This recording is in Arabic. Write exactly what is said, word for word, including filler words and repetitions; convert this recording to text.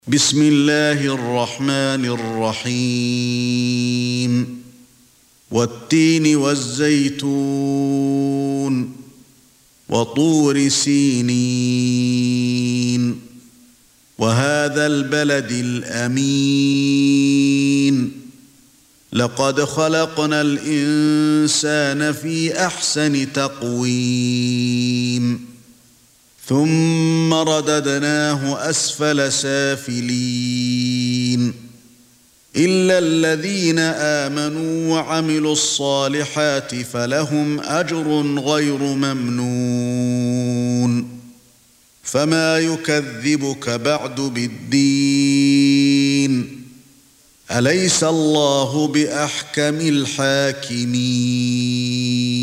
بسم الله الرحمن الرحيم والتين والزيتون وطور سينين وهذا البلد الأمين لقد خلقنا الإنسان في أحسن تقويم ثم رددناه أسفل سافلين إلا الذين آمنوا وعملوا الصالحات فلهم أجر غير ممنون فما يكذبك بعد بالدين أليس الله بأحكم الحاكمين